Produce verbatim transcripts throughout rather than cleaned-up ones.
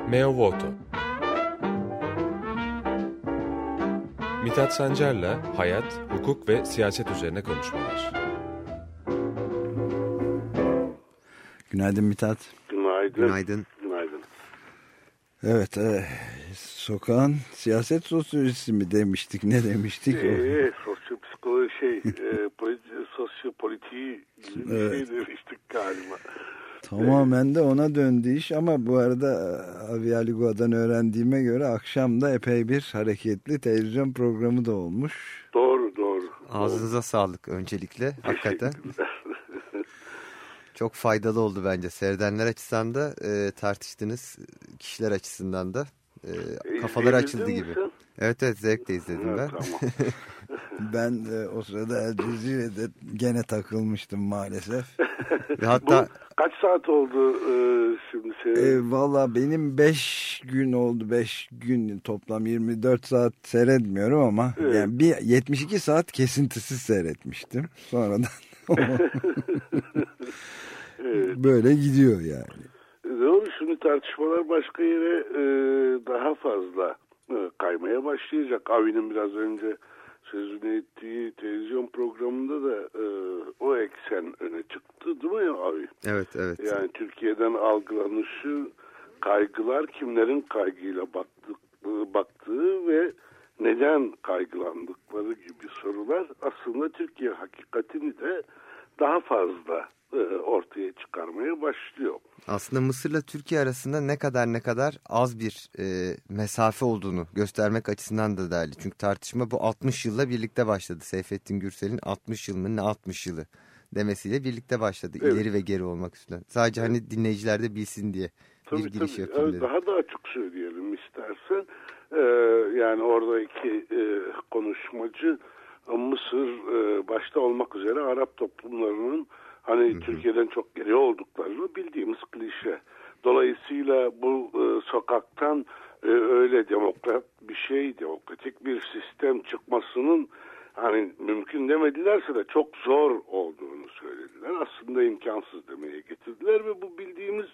Meo Voto. Mithat Sancar'la hayat, hukuk ve siyaset üzerine konuşmalar. Günaydın Mithat. Günaydın. Günaydın. Günaydın. Evet, e, sokağın siyaset sosyolojisi mi demiştik, ne demiştik? Ee, sosyopsikoloji şey, e, politi, sosyopolitiği gibi bir evet. şey demiştik galiba. Tamamen de ona döndü iş ama bu arada Avi Aligua'dan öğrendiğime göre akşam da epey bir hareketli televizyon programı da olmuş. Doğru, doğru. Ağzınıza doğru. Sağlık öncelikle. Hakikaten. Çok faydalı oldu bence. Seyredenler açısından da e, tartıştığınız kişiler açısından da e, kafalar açıldı gibi. Misin? Evet evet zevkle izledim evet, ben. Tamam. Ben e, o sırada El Cezire'de gene takılmıştım maalesef. Ve hatta bu kaç saat oldu e, şimdi senin? E, Valla benim beş gün oldu. beş gün toplam yirmi dört saat seyretmiyorum ama evet. Yani bir yetmiş iki saat kesintisiz seyretmiştim. Sonradan evet. Böyle gidiyor yani. Doğru, şimdi tartışmalar başka yere e, daha fazla e, kaymaya başlayacak. Avi'nin biraz önce sözünü ettiği televizyon programında da e, o eksen öne çıktı değil mi Avi? Evet, evet. Yani Türkiye'den algılanışı, kaygılar, kimlerin kaygıyla baktığı, baktığı ve neden kaygılandıkları gibi sorular aslında Türkiye hakikatini de daha fazla e, ortaya çıkarmaya başlıyor. Aslında Mısır'la Türkiye arasında ne kadar ne kadar az bir e, mesafe olduğunu göstermek açısından da değerli. Çünkü tartışma bu altmış yılla birlikte başladı. Seyfettin Gürsel'in altmış yıl mı ne altmış yılı demesiyle birlikte başladı. Evet. İleri ve geri olmak üstüne. Sadece evet. Hani dinleyiciler de bilsin diye tabii, bir giriş tabii. yapayım dedim. Daha da açık söyleyelim istersen. Ee, yani orada iki e, konuşmacı Mısır e, başta olmak üzere Arap toplumlarının hani hı hı. Türkiye'den çok geri olduklarını bildiğimiz klişe. Dolayısıyla bu e, sokaktan e, öyle demokrat bir şey, demokratik bir sistem çıkmasının hani mümkün demedilerse de çok zor olduğunu söylediler. Aslında imkansız demeye getirdiler ve bu bildiğimiz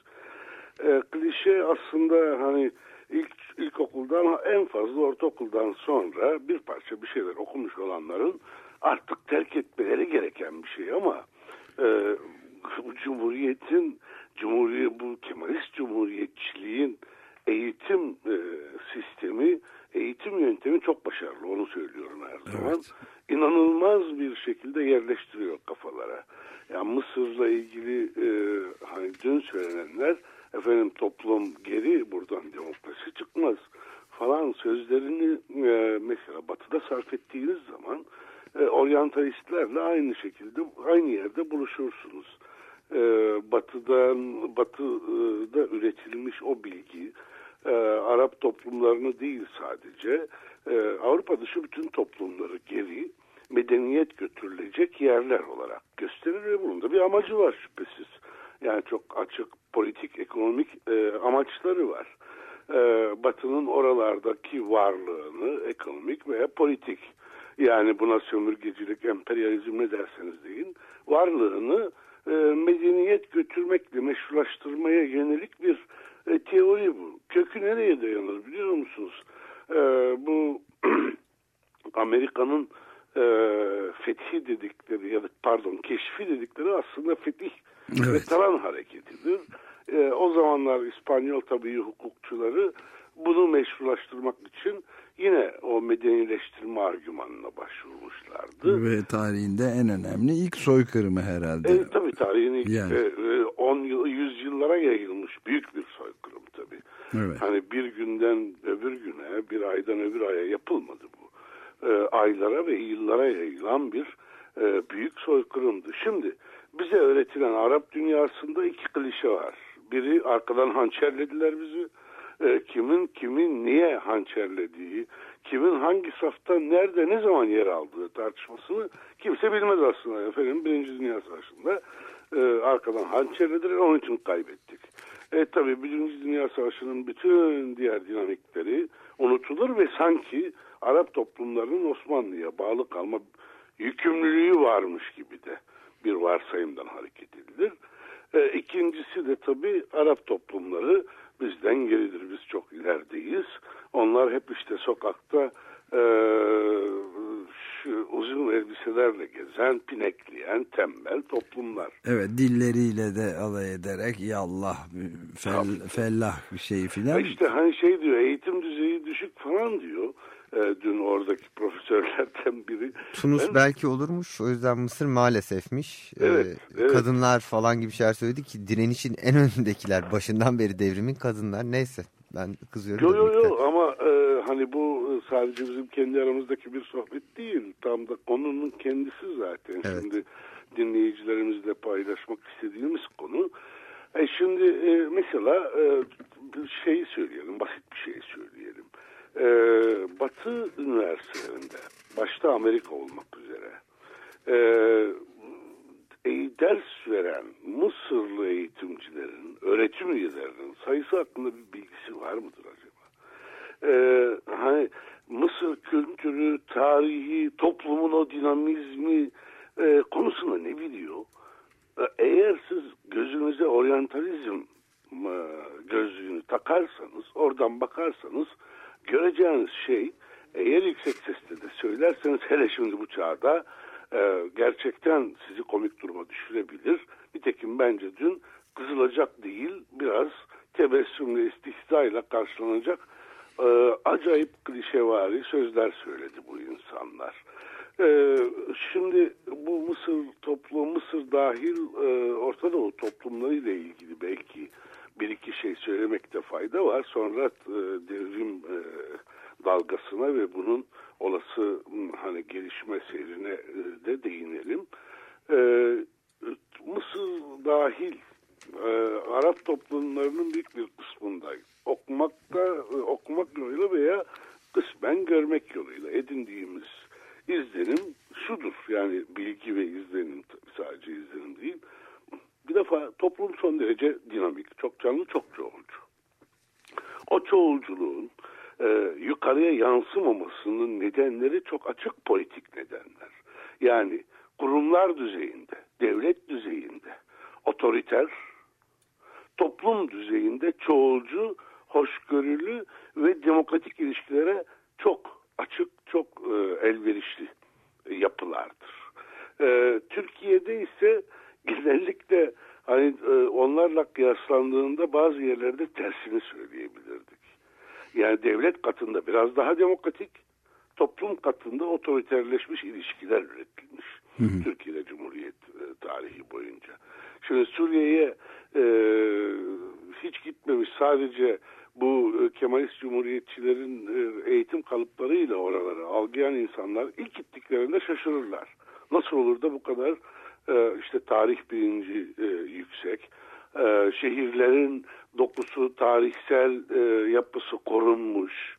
e, klişe aslında hani ilk ilkokuldan en fazla ortaokuldan sonra bir parça bir şeyler okumuş olanların artık terk etmeleri gereken bir şey ama Ee, bu Cumhuriyet'in, Cumhuriyet, bu Kemalist Cumhuriyetçiliğin eğitim e, sistemi, eğitim yöntemi çok başarılı. Onu söylüyorum her zaman. Evet. İnanılmaz bir şekilde yerleştiriyor kafalara. Yani Mısır'la ilgili e, hani dün söylenenler, efendim toplum geri, buradan demokrasi çıkmaz falan sözlerini e, mesela Batı'da sarf ettiğiniz zaman E, oryantalistlerle aynı şekilde aynı yerde buluşursunuz. E, batı'dan Batı'da üretilmiş o bilgi e, Arap toplumlarını değil sadece e, Avrupa dışı bütün toplumları geri medeniyet götürülecek yerler olarak gösterir ve bunun da bir amacı var şüphesiz. Yani çok açık politik, ekonomik e, amaçları var. E, Batı'nın oralardaki varlığını ekonomik veya politik, yani buna sömürgecilik, emperyalizm ne derseniz deyin, varlığını e, medeniyet götürmekle meşrulaştırmaya yönelik bir e, teori bu. Kökü nereye dayanır biliyor musunuz? E, bu Amerika'nın e, fethi dedikleri ya da pardon keşfi dedikleri aslında fetih evet. ve talan hareketidir. E, o zamanlar İspanyol tabii hukukçuları bunu meşrulaştırmak için yine o medenileştirme argümanına başvurmuşlardı. Ve tarihinde en önemli ilk soykırımı herhalde. E, tabii tarihin ilk yani. e, on yıl, yüz yıllara yayılmış büyük bir soykırım tabii. Evet. Hani bir günden öbür güne, bir aydan öbür aya yapılmadı bu. E, aylara ve yıllara yayılan bir e, büyük soykırımdı. Şimdi bize öğretilen Arap dünyasında iki klişe var. Biri arkadan hançerlediler bizi. E, kimin kimin niye hançerlediği, kimin hangi safta nerede ne zaman yer aldığı tartışmasını kimse bilmez aslında. Efendim Birinci Dünya Savaşı'nda e, arkadan hançerlediler, onun için kaybettik. E tabi Birinci Dünya Savaşı'nın bütün diğer dinamikleri unutulur ve sanki Arap toplumlarının Osmanlı'ya bağlı kalma yükümlülüğü varmış gibi de bir varsayımdan hareket edilir. E, ikincisi de tabii Arap toplumları bizden geridir. Biz çok ilerideyiz. Onlar hep işte sokakta e, şu uzun elbiselerle gezen, pinekleyen, tembel toplumlar. Evet, dilleriyle de alay ederek yallah, fel, fellah bir şey filan. İşte hani şey diyor, eğitim düzeyi düşük falan diyor. E, dün oradaki profesörlerden biri. Tunus ben, belki olurmuş, o yüzden Mısır maalesefmiş. Evet, ee, evet. Kadınlar falan gibi şeyler söyledi ki direnişin en önündekiler, başından beri devrimin kadınlar. Neyse, ben kızıyorum. Yok yok yok ama e, hani bu sadece bizim kendi aramızdaki bir sohbet değil. Tam da konunun kendisi zaten. Evet. Şimdi dinleyicilerimizle paylaşmak istediğimiz konu. E şimdi e, mesela e, bir şey söyleyelim, basit bir şey söyleyelim. E, Batı üniversitelerinde, başta Amerika olmak üzere, e, e, ders veren Mısırlı eğitimcilerin, öğretim üyelerinin sayısı hakkında bir bilgisi var mıdır acaba? E, hani Mısır kültürü, tarihi, toplumun o dinamizmi e, konusunda ne biliyor? Eğer siz gözünüze oryantalizm gözlüğünü takarsanız, oradan bakarsanız göreceğiniz şey, eğer yüksek sesle de söylerseniz, hele şimdi bu çağda e, gerçekten sizi komik duruma düşürebilir. Nitekim bence dün kızılacak değil, biraz tebessümle, istihzayla karşılanacak e, acayip klişevari sözler söyledi bu insanlar. Ee, şimdi bu Mısır toplumu, Mısır dahil e, Orta Doğu toplumlarıyla ilgili belki bir iki şey söylemekte fayda var. Sonra e, devrim e, dalgasına ve bunun olası hani gelişme seyrine e, de değinelim. E, Mısır dahil e, Arap toplumlarının büyük bir kısmında okumakta, e, okumak yoluyla veya kısmen görmek yoluyla edindiğimiz İzlenim şudur, yani bilgi ve izlenim, sadece izlenim değil. Bir defa toplum son derece dinamik, çok canlı, çok çoğulcu. O çoğulculuğun e, yukarıya yansımamasının nedenleri çok açık politik nedenler. Yani kurumlar düzeyinde, devlet düzeyinde otoriter, toplum düzeyinde çoğulcu, hoşgörülü ve demokratik ilişkilere çok açık, çok e, elverişli e, yapılardır. E, Türkiye'de ise genellikle hani e, onlarla kıyaslandığında bazı yerlerde tersini söyleyebilirdik. Yani devlet katında biraz daha demokratik, toplum katında otoriterleşmiş ilişkiler üretilmiş. Hı hı. Türkiye'de Cumhuriyet e, tarihi boyunca. Şimdi Suriye'ye e, hiç gitmemiş, sadece bu Kemalist Cumhuriyetçilerin eğitim kalıplarıyla oraları algılayan insanlar ilk gittiklerinde şaşırırlar. Nasıl olur da bu kadar işte tarih bilinci yüksek, şehirlerin dokusu, tarihsel yapısı korunmuş,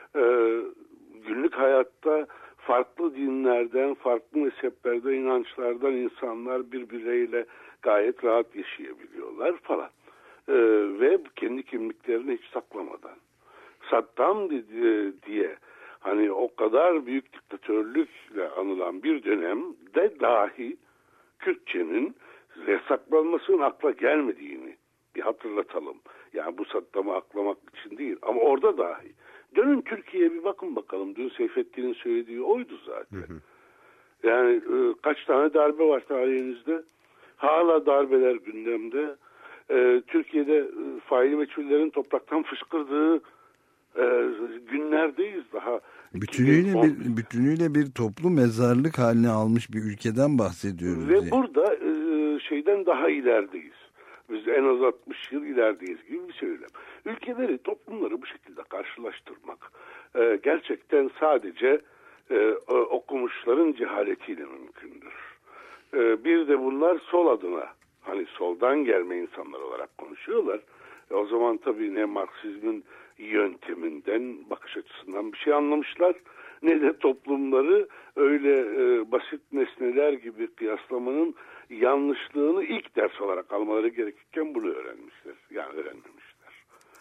günlük hayatta farklı dinlerden, farklı mezheplerden, inançlardan insanlar birbirleriyle gayet rahat yaşayabiliyorlar falan. Ee, ve kendi kimliklerini hiç saklamadan. Saddam diye hani o kadar büyük diktatörlükle anılan bir dönemde dahi Kürtçenin yasaklanmasının akla gelmediğini bir hatırlatalım. Yani bu Saddam'ı aklamak için değil ama orada dahi. Dönün Türkiye'ye bir bakın bakalım. Dün Seyfettin'in söylediği oydu zaten. Hı hı. Yani e, kaç tane darbe var tarihinizde? Hala darbeler gündemde. Ee, Türkiye'de e, faili meçhullerin topraktan fışkırdığı e, günlerdeyiz daha. Bütünüyle bir, bütünüyle bir toplu mezarlık haline almış bir ülkeden bahsediyoruz. Ve diye. burada e, şeyden daha ilerideyiz. Biz en az altmış yıl ilerideyiz gibi bir söylem. Ülkeleri, toplumları bu şekilde karşılaştırmak e, gerçekten sadece e, okumuşların cehaletiyle mümkündür. E, bir de bunlar sol adına, hani soldan gelme insanlar olarak konuşuyorlar. E o zaman tabii ne Marksizmin yönteminden, bakış açısından bir şey anlamışlar, ne de toplumları öyle e, basit nesneler gibi kıyaslamanın yanlışlığını ilk ders olarak almaları gerekirken bunu öğrenmişler. Yani öğrenmemişler.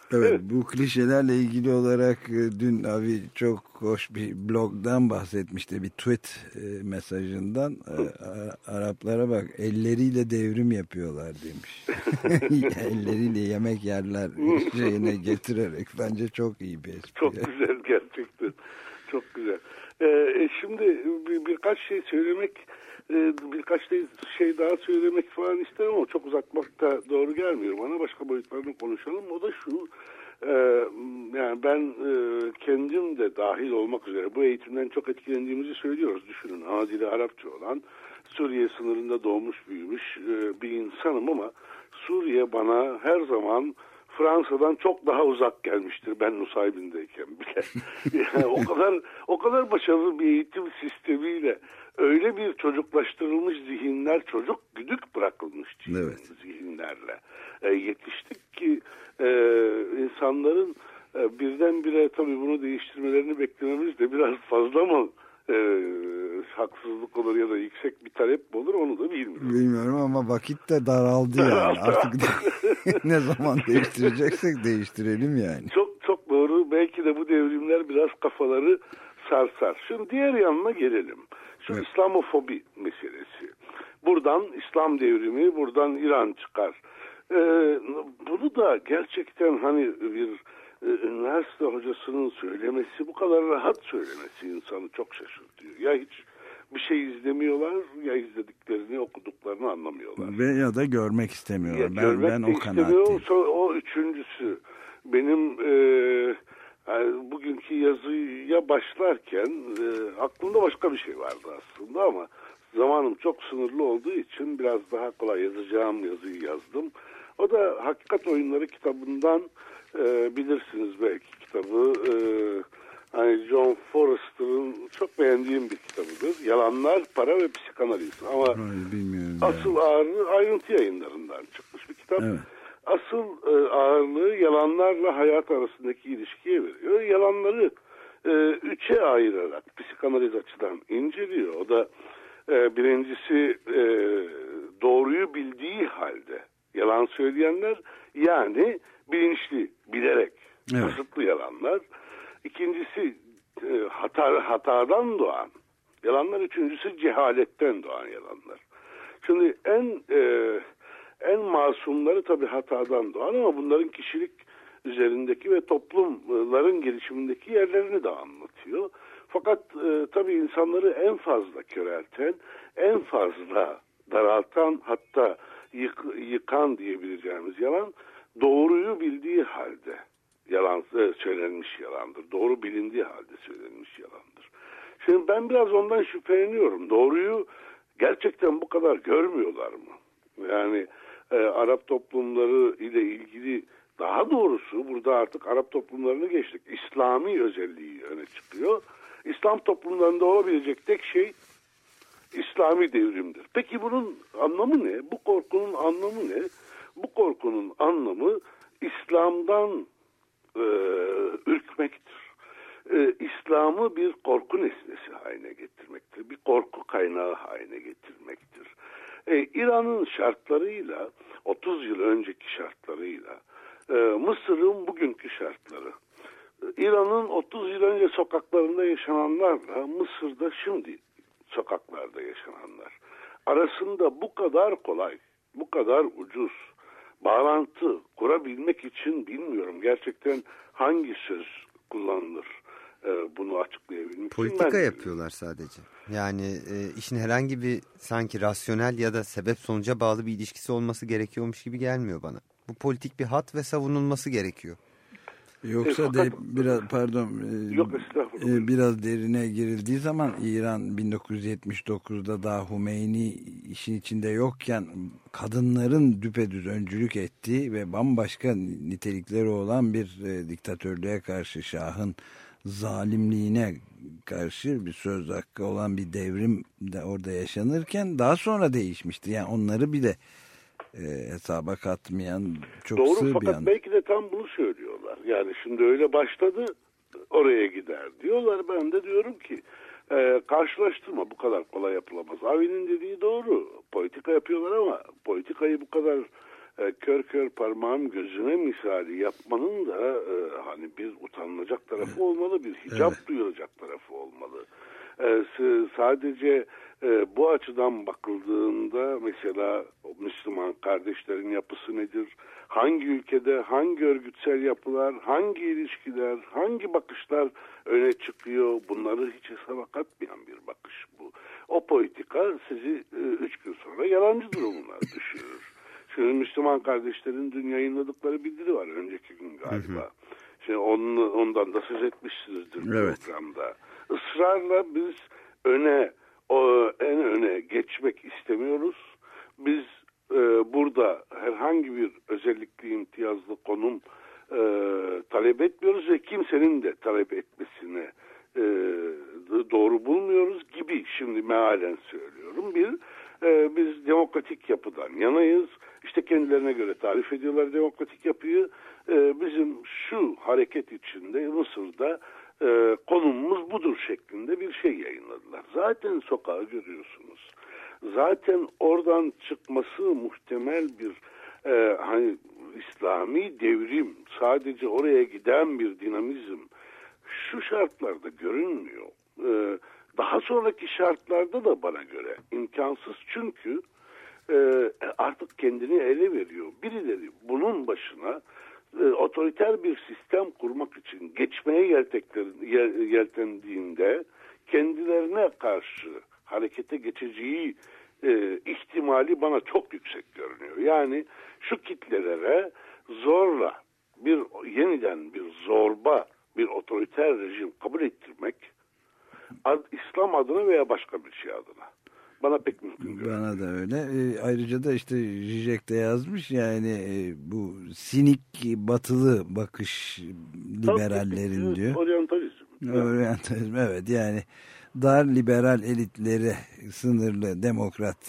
Evet, Evet. bu klişelerle ilgili olarak dün abi çok hoş bir blogdan bahsetmişti, bir tweet mesajından. Araplara bak, elleriyle devrim yapıyorlar demiş. Elleriyle yemek yerler şeyine getirerek. Bence çok iyi bir espri. Çok güzel gerçekten. Çok güzel. Ee, şimdi bir, birkaç şey söylemek, birkaç şey daha söylemek falan isterim ama çok uzatmak da doğru gelmiyor bana. Başka boyutlarını konuşalım. O da şu, e, yani ben e, kendim de dahil olmak üzere bu eğitimden çok etkilendiğimizi söylüyoruz. Düşünün, ana dili Arapça olan, Suriye sınırında doğmuş büyümüş e, bir insanım ama Suriye bana her zaman Fransa'dan çok daha uzak gelmiştir ben Nusaybin'deyken bile. Yani o kadar o kadar başarılı bir eğitim sistemiyle öyle bir çocuklaştırılmış zihinler, çocuk güdük bırakılmış evet. zihinlerle e, yetiştik ki e, insanların e, birdenbire tabii bunu değiştirmelerini beklememiz de biraz fazla mı e, haksızlık olur ya da yüksek bir talep mi olur onu da bilmiyorum. Bilmiyorum ama vakit de daraldı yani. Artık ne zaman değiştireceksek değiştirelim yani. Çok çok doğru. Belki de bu devrimler biraz kafaları sarsar. Şimdi diğer yanına gelelim. Şu evet. İslamofobi meselesi. Buradan İslam devrimi, buradan İran çıkar. Ee, bunu da gerçekten hani bir e, üniversite hocasının söylemesi, bu kadar rahat söylemesi insanı çok şaşırtıyor. Ya hiç bir şey izlemiyorlar ya izlediklerini, okuduklarını anlamıyorlar. Ve ya da görmek istemiyorlar. Ya, ben görmek ben de o kanaatteyim. O, o üçüncüsü. Benim e, yani bugünkü yazıya başlarken e, aklımda başka bir şey vardı aslında ama zamanım çok sınırlı olduğu için biraz daha kolay yazacağım yazıyı yazdım. O da Hakikat Oyunları kitabından e, bilirsiniz belki kitabı. E, hani John Forster'ın çok beğendiğim bir kitabıdır. Yalanlar, Para ve Psikanaliz. Ama Hayır, bilmiyorum asıl yani. Ağırlığı Ayrıntı Yayınlarından çıkmış bir kitap. Evet. Asıl e, ağırlığı yalanlarla hayat arasındaki ilişkiye veriyor. Yalanları e, üçe ayırarak psikanaliz açıdan inceliyor. O da e, birincisi e, doğruyu bildiği halde yalan söyleyenler, yani bilinçli, bilerek kasıtlı evet. yalanlar. İkincisi e, hata, hatadan doğan yalanlar. Üçüncüsü cehaletten doğan yalanlar. Şimdi en e, en masumları tabii hatadan doğan ama bunların kişilik üzerindeki ve toplumların gelişimindeki yerlerini de anlatıyor. Fakat e, tabii insanları en fazla körelten, en fazla daraltan, hatta yık, yıkan diyebileceğimiz yalan, doğruyu bildiği halde yalan söylenmiş yalandır. Doğru bilindiği halde söylenmiş yalandır. Şimdi ben biraz ondan şüpheleniyorum. Doğruyu gerçekten bu kadar görmüyorlar mı? Yani e, Arap toplumları ile ilgili, daha doğrusu burada artık Arap toplumlarını geçtik. İslami özelliği öne çıkıyor. İslam toplumlarında olabilecek tek şey İslami devrimdir. Peki bunun anlamı ne? Bu korkunun anlamı ne? Bu korkunun anlamı İslam'dan e, ürkmektir. E, İslam'ı bir korku nesnesi haline getirmektir. Bir korku kaynağı haline getirmektir. E, İran'ın şartlarıyla, otuz yıl önceki şartlarıyla, e, Mısır'ın bugünkü şartları, e, İran'ın otuz yıl önce sokaklarında yaşananlarla Mısır'da şimdi sokaklarda yaşananlar arasında bu kadar kolay, bu kadar ucuz bağlantı kurabilmek için bilmiyorum gerçekten hangi söz kullanılır e, bunu açıklayabilmek için. Politika ben yapıyorlar sadece. Yani e, işin herhangi bir sanki rasyonel ya da sebep sonuca bağlı bir ilişkisi olması gerekiyormuş gibi gelmiyor bana. Bu politik bir hat ve savunulması gerekiyor. Yoksa e, fakat, de biraz pardon yok, e, biraz derine girildiği zaman İran bin dokuz yüz yetmiş dokuzda daha Hümeyni işin içinde yokken kadınların düpedüz öncülük ettiği ve bambaşka nitelikleri olan bir e, diktatörlüğe karşı, Şah'ın zalimliğine karşı bir söz hakkı olan bir devrim de orada yaşanırken daha sonra değişmişti. Yani onları bile e, hesaba katmayan çok doğru, sığ bir fakat an. Belki de tam bunu söylüyorlar. Yani şimdi öyle başladı, oraya gider diyorlar. Ben de diyorum ki e, karşılaştırma bu kadar kolay yapılamaz. Avi'nin dediği doğru. Politika yapıyorlar ama politikayı bu kadar e, kör kör parmağım gözüne misali yapmanın da e, hani bir utanılacak tarafı olmalı, bir hicap evet. duyulacak tarafı olmalı. E, sadece e, bu açıdan bakıldığında mesela Müslüman kardeşlerin yapısı nedir? Hangi ülkede hangi örgütsel yapılar, hangi ilişkiler, hangi bakışlar öne çıkıyor? Bunları hiç hesaba katmayan bir bakış bu. O politika sizi e, üç gün sonra yalancı durumuna düşürür. Şimdi Müslüman kardeşlerin dün yayınladıkları bildiri var önceki gün galiba. Hı hı. Şimdi onu, ondan da söz etmişsinizdir evet. programda. Israrla biz öne, o, en öne geçmek istemiyoruz. Biz e, burada herhangi bir özellikli imtiyazlı konum e, talep etmiyoruz ve kimsenin de talep etmesine e, doğru bulmuyoruz gibi şimdi mealen söylüyorum. Bir, e, biz demokratik yapıdan yanayız. İşte kendilerine göre tarif ediyorlar demokratik yapıyı. E, bizim şu hareket içinde Mısır'da e, konumumuz budur şeklinde bir şey yayınladılar. Zaten sokağı görüyorsunuz. Zaten oradan çıkması muhtemel bir e, hani İslami devrim, sadece oraya giden bir dinamizm şu şartlarda görünmüyor. E, daha sonraki şartlarda da bana göre imkansız, çünkü e, artık kendini ele veriyor. Birileri bunun başına e, otoriter bir sistem kurmak için geçmeye yeltendiğinde kendilerine karşı harekete geçeceği e, ihtimali bana çok yüksek görünüyor. Yani şu kitlelere zorla bir yeniden bir zorba bir otoriter rejim kabul ettirmek ad, İslam adına veya başka bir şey adına bana pek mümkün görünüyor. Bana da öyle. E, ayrıca da işte Zizek de yazmış yani e, bu sinik batılı bakış liberallerin tabii, diyor. Oryantalizm. Oryantalizm evet, yani dar liberal elitleri sınırlı demokrat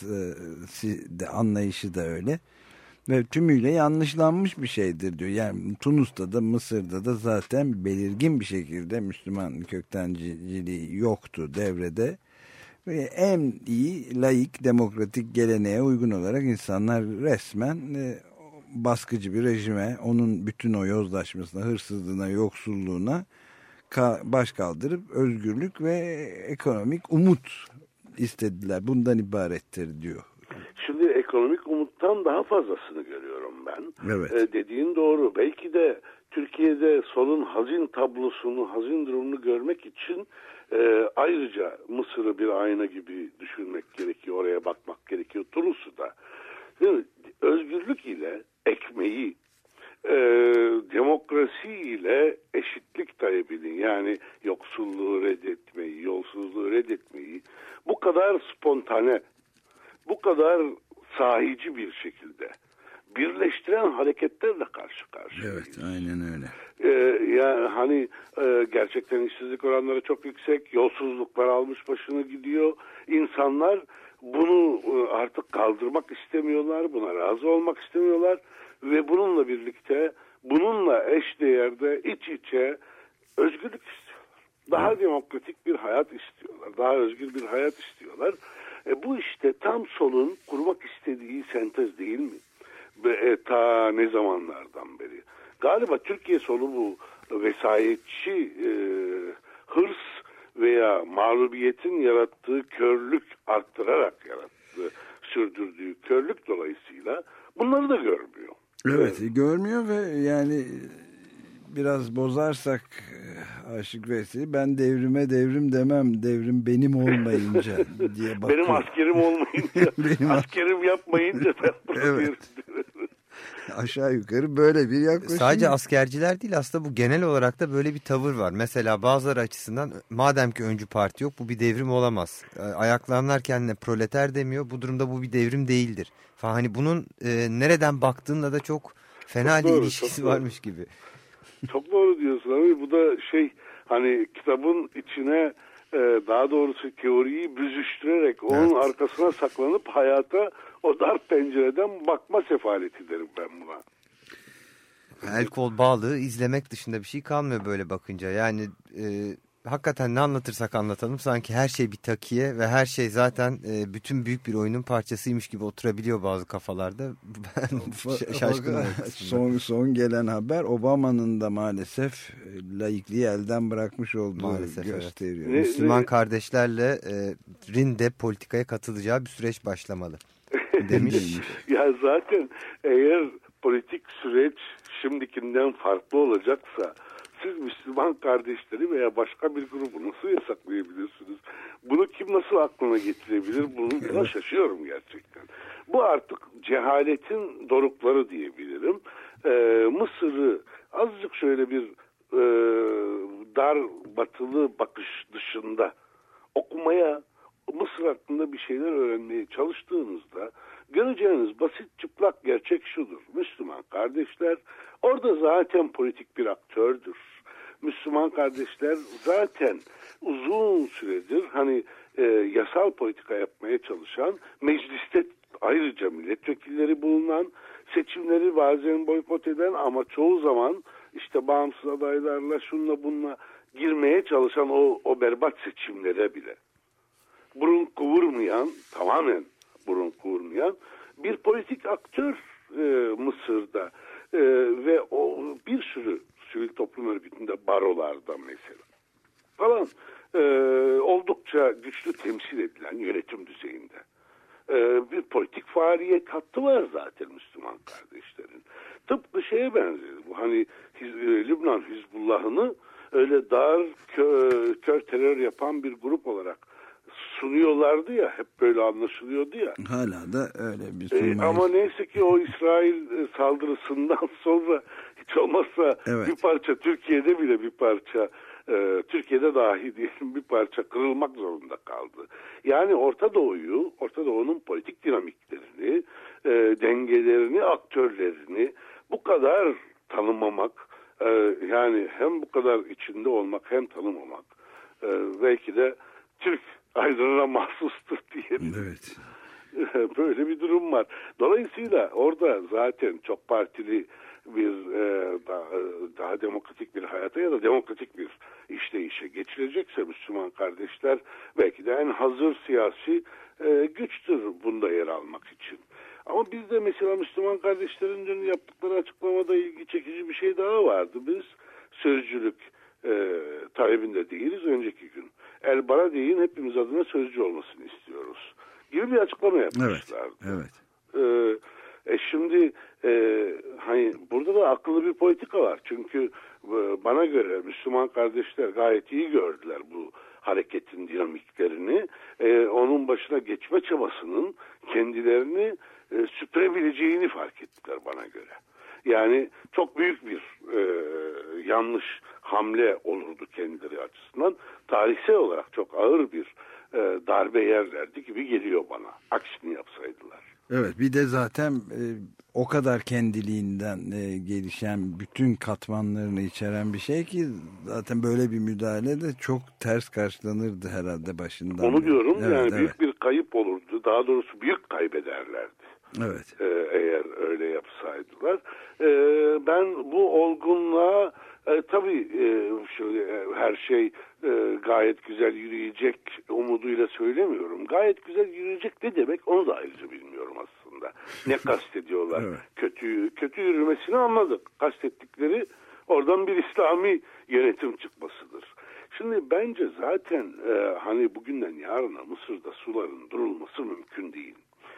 e, de anlayışı da öyle. Ve tümüyle yanlışlanmış bir şeydir diyor. Yani Tunus'ta da Mısır'da da zaten belirgin bir şekilde Müslüman köktenciliği yoktu devrede. Ve en iyi laik demokratik geleneğe uygun olarak insanlar resmen e, baskıcı bir rejime, onun bütün o yozlaşmasına, hırsızlığına, yoksulluğuna baş kaldırıp özgürlük ve ekonomik umut istediler. Bundan ibarettir diyor. Şimdi ekonomik umuttan daha fazlasını görüyorum ben. Evet. Ee, dediğin doğru. Belki de Türkiye'de solun hazin tablosunu, hazin durumunu görmek için e, ayrıca Mısır'ı bir ayna gibi düşünmek gerekiyor. Oraya bakmak gerekiyor. Tunus'u da. Özgürlük ile ekmeği, e, demokrasi ile eşitlik talebini, yani yoksulluğu reddetmeyi, yolsuzluğu reddetmeyi bu kadar spontane, bu kadar sahici bir şekilde birleştiren hareketlerle karşı karşıyayız. Evet, aynen öyle. Ee, yani hani e, gerçekten işsizlik oranları çok yüksek, yolsuzluklar almış başını gidiyor. İnsanlar bunu e, artık kaldırmak istemiyorlar, buna razı olmak istemiyorlar ve bununla birlikte, bununla eşdeğerde iç içe özgürlük istiyorlar. Daha evet. demokratik bir hayat istiyorlar, daha özgür bir hayat istiyorlar. E, bu işte tam solun kurmak istediği sentez değil mi? E, ta ne zamanlardan beri. Galiba Türkiye solu bu vesayetçi e, hırs veya mağlubiyetin yarattığı körlük, arttırarak yarattığı, sürdürdüğü körlük dolayısıyla bunları da görmüyor. Evet, evet. Görmüyor ve yani biraz bozarsak Aşık Veysel'i, ben devrime devrim demem, devrim benim olmayınca diye bakıyor. Benim askerim olmayınca, benim askerim yapmayınca ben bunu evet. Aşağı yukarı böyle bir yaklaşım. Sadece askerciler değil, aslında bu genel olarak da böyle bir tavır var. Mesela bazıları açısından madem ki öncü parti yok, bu bir devrim olamaz. Ayaklananlar kendine proleter demiyor, bu durumda bu bir devrim değildir falan. Hani bunun e, nereden baktığınla da çok fena bir ilişkisi varmış gibi. Çok doğru diyorsun abi. Bu da şey, hani kitabın içine e, daha doğrusu teoriyi büzüştürerek onun evet. arkasına saklanıp hayata o dar pencereden bakma sefaleti derim ben buna. El kol bağlı izlemek dışında bir şey kalmıyor böyle bakınca. Yani e, hakikaten ne anlatırsak anlatalım sanki her şey bir takiye ve her şey zaten e, bütün büyük bir oyunun parçasıymış gibi oturabiliyor bazı kafalarda. Ben şaşkınım. son, son gelen haber Obama'nın da maalesef laikliği elden bırakmış olduğu maalesef, gösteriyor. Evet. Müslüman kardeşlerle e, Rinde politikaya katılacağı bir süreç başlamalı demiş. Ya zaten eğer politik süreç şimdikinden farklı olacaksa siz Müslüman kardeşleri veya başka bir grubu nasıl yasaklayabilirsiniz? Bunu kim nasıl aklına getirebilir? Bunu, buna şaşıyorum gerçekten. Bu artık cehaletin dorukları diyebilirim. Ee, Mısır'ı azıcık şöyle bir e, dar batılı bakış dışında okumaya, Mısır hakkında bir şeyler öğrenmeye çalıştığınızda göreceğiniz basit çıplak gerçek şudur. Müslüman kardeşler orada zaten politik bir aktördür. Müslüman kardeşler zaten uzun süredir hani e, yasal politika yapmaya çalışan, mecliste ayrıca milletvekilleri bulunan, seçimleri bazen boykot eden ama çoğu zaman işte bağımsız adaylarla şunla bununla girmeye çalışan o, o berbat seçimlere bile burun kıvırmayan, tamamen burun kıvırmayan bir politik aktör e, Mısır'da e, ve o bir sürü sivil toplum örgütünde, barolarda mesela falan e, oldukça güçlü temsil edilen yönetim düzeyinde e, bir politik faaliyet hattı var zaten Müslüman kardeşlerin. Tıpkı şeye benziyor. Bu hani Hiz, e, Lübnan Hizbullah'ını öyle dar kö, kör terör yapan bir grup olarak sunuyorlardı ya, hep böyle anlaşılıyordu ya. Hala da öyle bir sunmayız. E, ama neyse ki o İsrail saldırısından sonra hiç olmazsa evet. bir parça Türkiye'de bile bir parça e, Türkiye'de dahi diyelim bir parça kırılmak zorunda kaldı. Yani Orta Doğu'yu, Orta Doğu'nun politik dinamiklerini, e, dengelerini, aktörlerini bu kadar tanımamak, e, yani hem bu kadar içinde olmak hem tanımamak e, belki de Türk aydınına mahsustur diyelim. Evet. Böyle bir durum var. Dolayısıyla orada zaten çok partili bir e, daha, daha demokratik bir hayata ya da demokratik bir işleyişe geçilecekse Müslüman kardeşler belki de en hazır siyasi e, güçtür bunda yer almak için. Ama bizde mesela Müslüman kardeşlerin dün yaptıkları açıklamada ilgi çekici bir şey daha vardı. Biz sözcülük e, talebinde değiliz önceki gün. El Barade'nin hepimiz adına sözcü olmasını istiyoruz gibi bir açıklama yapmışlardı. Evet, evet. Ee, e şimdi e, hani burada da akıllı bir politika var. Çünkü e, bana göre Müslüman kardeşler gayet iyi gördüler bu hareketin dinamiklerini. E, onun başına geçme çabasının kendilerini e, süpürebileceğini fark ettiler bana göre. Yani çok büyük bir e, yanlış hamle olurdu kendileri açısından. Tarihsel olarak çok ağır bir e, darbe yerlerdi gibi geliyor bana. Aksini yapsaydılar. Evet, bir de zaten e, o kadar kendiliğinden e, gelişen bütün katmanlarını içeren bir şey ki zaten böyle bir müdahale de çok ters karşılanırdı herhalde başından. Onu diyorum evet, yani evet. büyük bir kayıp olurdu. Daha doğrusu büyük kaybederlerdi. Evet. Ee, eğer öyle yapsaydılar. Ee, ben bu olgunluğa e, tabii e, şöyle e, her şey e, gayet güzel yürüyecek umuduyla söylemiyorum. Gayet güzel yürüyecek ne demek onu da ayrıca bilmiyorum aslında. Ne kastediyorlar? Evet. Kötü kötü yürümesini anladık. Kastettikleri oradan bir İslami yönetim çıkmasıdır. Şimdi bence zaten e, hani bugünden yarına Mısır'da suların durulması mümkün değil.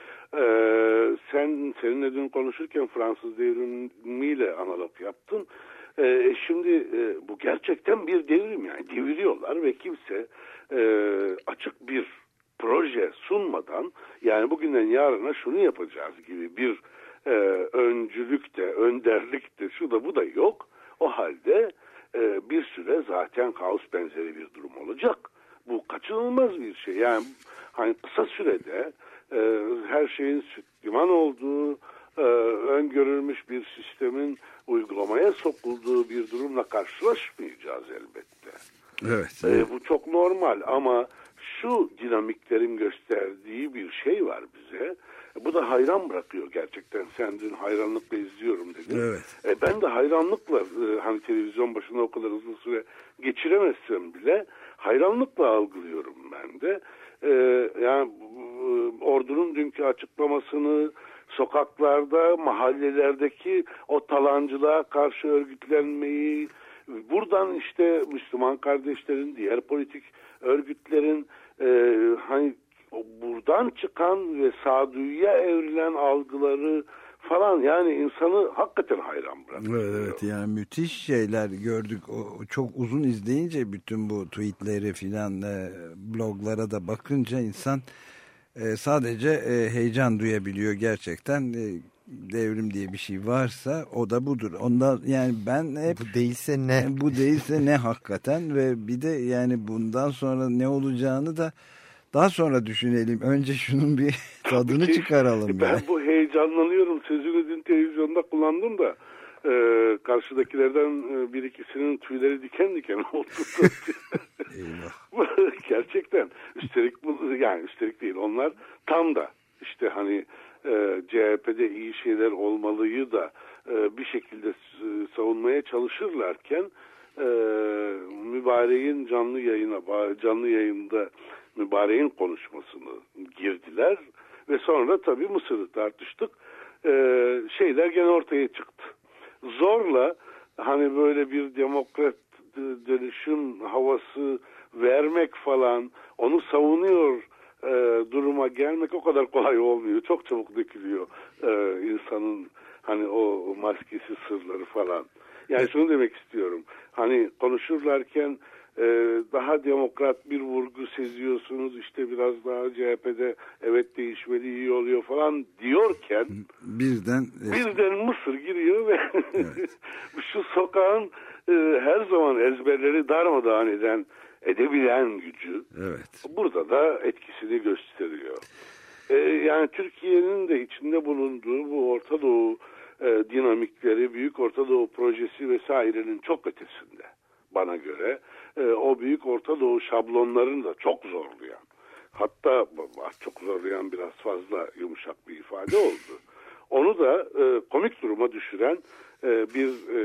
Ee, sen seninle dün konuşurken Fransız devrimiyle analog yaptın. Ee, şimdi e, bu gerçekten bir devrim, yani deviriyorlar ve kimse e, açık bir proje sunmadan, yani bugünden yarına şunu yapacağız gibi bir e, öncülük de, önderlik de, şu da bu da yok. O halde e, bir süre zaten kaos benzeri bir durum olacak. Bu kaçınılmaz bir şey. Yani hani kısa sürede e, her şeyin süt liman olduğu, e, öngörülmüş bir sistemin uygulamaya sokulduğu bir durumla karşılaşmayacağız elbette. Evet. evet. E, bu çok normal ama şu dinamiklerin gösterdiği bir şey var bize. Bu da hayran bırakıyor gerçekten. Sen dün hayranlıkla izliyorum dedin. Evet. E, ben de hayranlıkla e, hani televizyon başında o kadar uzun süre geçiremezsem bile hayranlıkla algılıyorum ben de. E, yani e, ordunun dünkü açıklamasını, sokaklarda, mahallelerdeki o talancılığa karşı örgütlenmeyi, buradan işte Müslüman kardeşlerin, diğer politik örgütlerin e, hani buradan çıkan ve sağduyuya evrilen algıları falan, yani insanı hakikaten hayran bırakıyor. Evet, evet, yani müthiş şeyler gördük. O, çok uzun izleyince bütün bu tweetleri filan e, bloglara da bakınca insan e, sadece e, heyecan duyabiliyor gerçekten. E, devrim diye bir şey varsa o da budur. Ondan yani ben hep bu değilse ne? Bu değilse ne hakikaten. Ve bir de yani bundan sonra ne olacağını da daha sonra düşünelim. Önce şunun bir tadını ki, çıkaralım. Ben yani. bu heyecanlanıyorum. Sözünü dün televizyonda kullandım da e, karşıdakilerden e, bir ikisinin tüyleri diken diken oldu. Gerçekten. Üstelik bu, yani üstelik değil. Onlar tam da işte hani e, C H P'de iyi şeyler olmalıyı da e, bir şekilde savunmaya çalışırlarken e, mübareğin canlı yayına canlı yayında mübareğin konuşmasını girdiler ve sonra tabii Mısır'ı tartıştık. Ee, şeyler gene ortaya çıktı. Zorla hani böyle bir demokrat dönüşüm havası vermek falan, onu savunuyor e, duruma gelmek o kadar kolay olmuyor. Çok çabuk dökülüyor e, insanın hani o maskesi sırları falan. Yani şunu demek istiyorum. Hani konuşurlarken Ee, daha demokrat bir vurgu seziyorsunuz, işte biraz daha C H P'de evet değişmeli, iyi oluyor falan diyorken birden birden Mısır giriyor ve evet. Şu sokağın e, her zaman ezberleri darmadağın eden, edebilen gücü evet. burada da etkisini gösteriyor. Ee, yani Türkiye'nin de içinde bulunduğu bu Orta Doğu e, dinamikleri, Büyük Orta Doğu projesi vesairenin çok ötesinde bana göre. O büyük Orta Doğu şablonlarını da çok zorlayan, hatta çok zorlayan biraz fazla yumuşak bir ifade oldu. Onu da e, komik duruma düşüren e, bir e,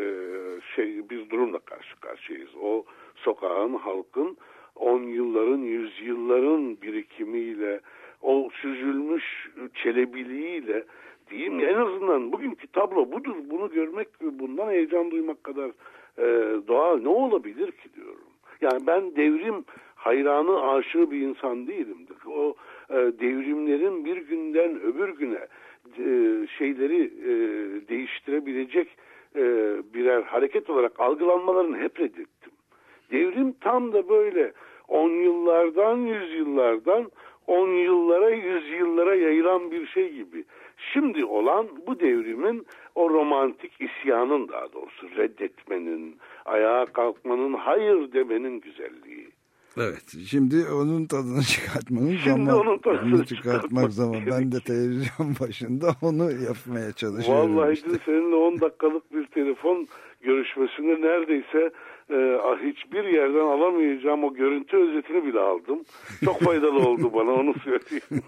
şey bir durumla karşı karşıyayız. O sokağın, halkın on yılların, yüzyılların birikimiyle, o süzülmüş çelebiliğiyle diyeyim ya, en azından bugünkü tablo budur. Bunu görmek ve bundan heyecan duymak kadar e, doğal ne olabilir ki diyorum. Yani ben devrim hayranı, aşığı bir insan değilimdir. O e, devrimlerin bir günden öbür güne e, şeyleri e, değiştirebilecek e, birer hareket olarak algılanmalarını hep reddettim. Devrim tam da böyle on yıllardan, yüzyıllardan on yıllara, yüzyıllara yayılan bir şey gibi. Şimdi olan bu devrimin, o romantik isyanın, daha doğrusu reddetmenin, ayağa kalkmanın, hayır demenin güzelliği. Evet, şimdi onun tadını çıkartmanın şimdi zaman. Onun tadını çıkartmak zaman. Ben de televizyon başında onu yapmaya çalışıyorum. Vallahi işte. seninle on dakikalık bir telefon görüşmesinde neredeyse e, hiçbir yerden alamayacağım o görüntü özetini bile aldım. Çok faydalı oldu bana, onu söyleyeyim.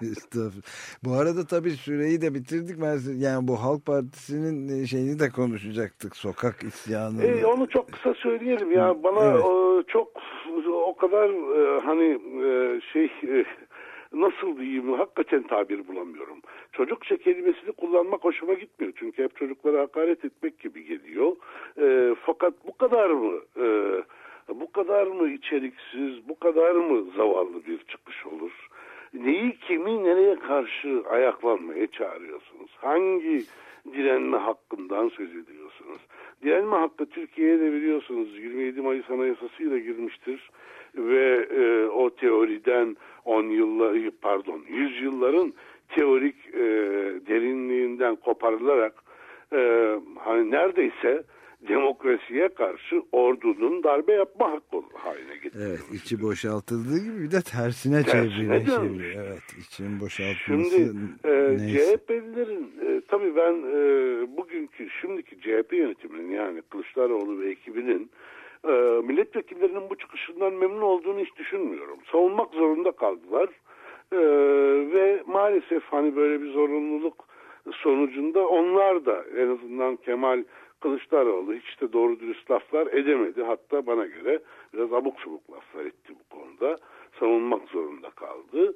Bu arada tabii süreyi de bitirdik. Yani bu Halk Partisi'nin şeyini de konuşacaktık. Sokak isyanı. E, onu çok kısa söyleyelim ya. Bana evet. o, çok o kadar e, hani e, şey e, nasıl diyeyim, hakikaten tabir bulamıyorum. Çocukça kelimesini kullanmak hoşuma gitmiyor. Çünkü hep çocuklara hakaret etmek gibi geliyor. E, fakat bu kadar mı e, bu kadar mı içeriksiz, bu kadar mı zavallı bir çıkış olur? Neyi, kimi, nereye karşı ayaklanmaya çağırıyorsunuz? Hangi direnme hakkından söz ediyorsunuz? Direnme hakkı Türkiye'de biliyorsunuz yirmi yedi Mayıs Anayasası'yla girmiştir ve e, o teoriden on yıllar, pardon yüz yılların teorik e, derinliğinden koparılarak e, hani neredeyse demokrasiye karşı ordunun darbe yapma hakkı haline getirilmiş. Evet, içi boşaltıldığı gibi bir de tersine, tersine çeviriyor. Evet, için boşaltılması. Şimdi e, C H P'lilerin e, tabii ben e, bugünkü şimdiki C H P yönetiminin, yani Kılıçdaroğlu ve ekibinin e, milletvekillerinin bu çıkışından memnun olduğunu hiç düşünmüyorum. Savunmak zorunda kaldılar. Ee, ve maalesef hani böyle bir zorunluluk sonucunda onlar da, en azından Kemal Kılıçdaroğlu, hiç de doğru dürüst laflar edemedi. Hatta bana göre biraz abuk subuk laflar etti bu konuda. Savunmak zorunda kaldı.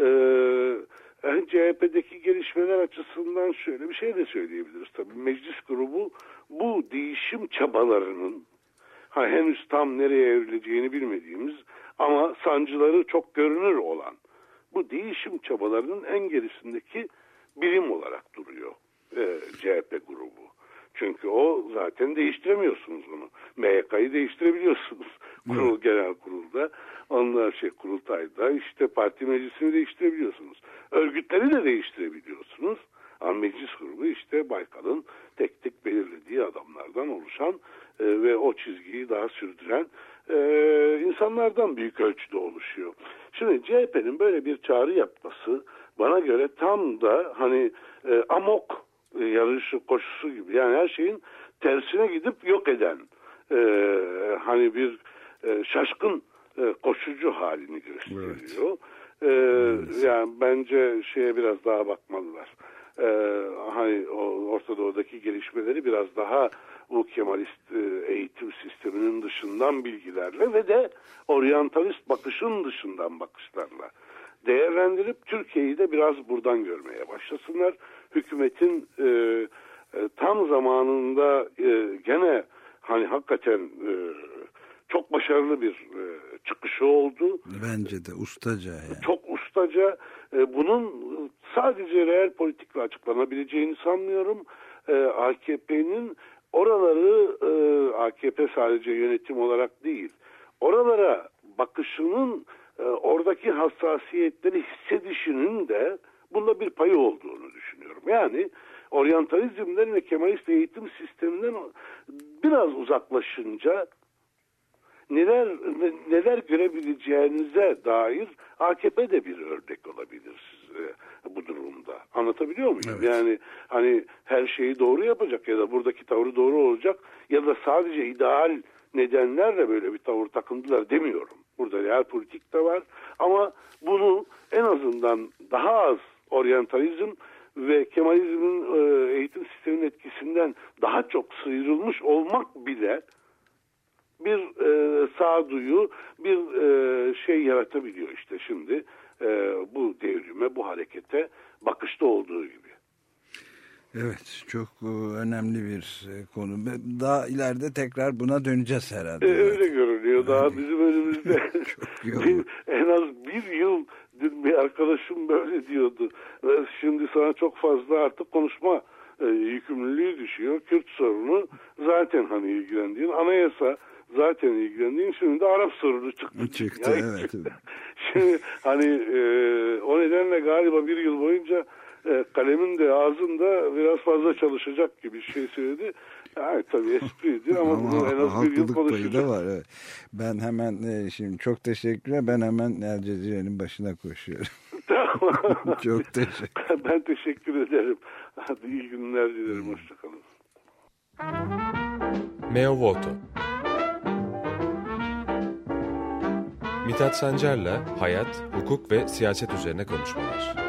Ee, C H P'deki gelişmeler açısından şöyle bir şey de söyleyebiliriz. Tabii meclis grubu bu değişim çabalarının, ha, henüz tam nereye evrileceğini bilmediğimiz ama sancıları çok görünür olan bu değişim çabalarının en gerisindeki birim olarak duruyor e, C H P grubu. Çünkü o zaten değiştiremiyorsunuz bunu. M Y K'yı değiştirebiliyorsunuz. Kurul, genel kurulda, onlar şey kurultayda, işte parti meclisini değiştirebiliyorsunuz. Örgütleri de değiştirebiliyorsunuz. Ama meclis grubu işte Baykal'ın tek tek belirlediği adamlardan oluşan e, ve o çizgiyi daha sürdüren e, insanlardan büyük ölçüde oluşuyor. Şimdi C H P'nin böyle bir çağrı yapması bana göre tam da hani e, amok e, yarışı koşusu gibi, yani her şeyin tersine gidip yok eden e, hani bir e, şaşkın e, koşucu halini gösteriyor. Evet. E, evet. Yani bence şeye biraz daha bakmalılar. Ee, hani o Orta Doğu'daki gelişmeleri biraz daha bu Kemalist e, eğitim sisteminin dışından bilgilerle ve de oryantalist bakışın dışından bakışlarla değerlendirip Türkiye'yi de biraz buradan görmeye başlasınlar. Hükümetin e, e, tam zamanında e, gene hani hakikaten e, çok başarılı bir e, çıkışı oldu. Bence de ustaca yani. Çok ustaca. E, bunun sadece reel politikle açıklanabileceğini sanmıyorum. E, A K P'nin oraları e, A K P sadece yönetim olarak değil, oralara bakışının, e, oradaki hassasiyetleri hissedişinin de bunda bir payı olduğunu düşünüyorum. Yani oryantalizmden ve Kemalist eğitim sisteminden biraz uzaklaşınca neler neler görebileceğinize dair A K P de bir örnek olabilir size bu durumda. Anlatabiliyor muyum? Evet. Yani hani her şeyi doğru yapacak ya da buradaki tavrı doğru olacak ya da sadece ideal nedenlerle böyle bir tavır takındılar demiyorum. Burada real politik de var ama bunu en azından daha az oryantalizm ve Kemalizmin eğitim sisteminin etkisinden daha çok sıyrılmış olmak bile bir e, sağduyu, bir e, şey yaratabiliyor işte şimdi e, bu devrime, bu harekete bakışta olduğu gibi. Evet, çok önemli bir konu. Daha ileride tekrar buna döneceğiz herhalde. E, öyle görünüyor. Öyle. Daha bizim önümüzde bir, en az bir yıl, dün bir arkadaşım böyle diyordu. Şimdi sana çok fazla artık konuşma e, yükümlülüğü düşüyor. Kürt sorunu zaten hani ilgilendiğin, anayasa zaten ilgilendiğin, şimdi de Arap sorunu çıktı. Çıktı yani, evet. Şimdi hani e, o nedenle galiba bir yıl boyunca e, kalemin de ağzın da biraz fazla çalışacak gibi bir şey söyledi. Yani tabii espriydi ama, ama bunu en az bir yıl konuşacak. Var, evet. Ben hemen e, şimdi çok teşekkürler. Ben hemen El Cezire'nin başına koşuyorum. Tamam. Çok teşekkür. Ben teşekkür ederim. Hadi iyi günler dilerim. Hmm. Hoşçakalın. Meo Voto. Mithat Sancar'la hayat, hukuk ve siyaset üzerine konuşmalar.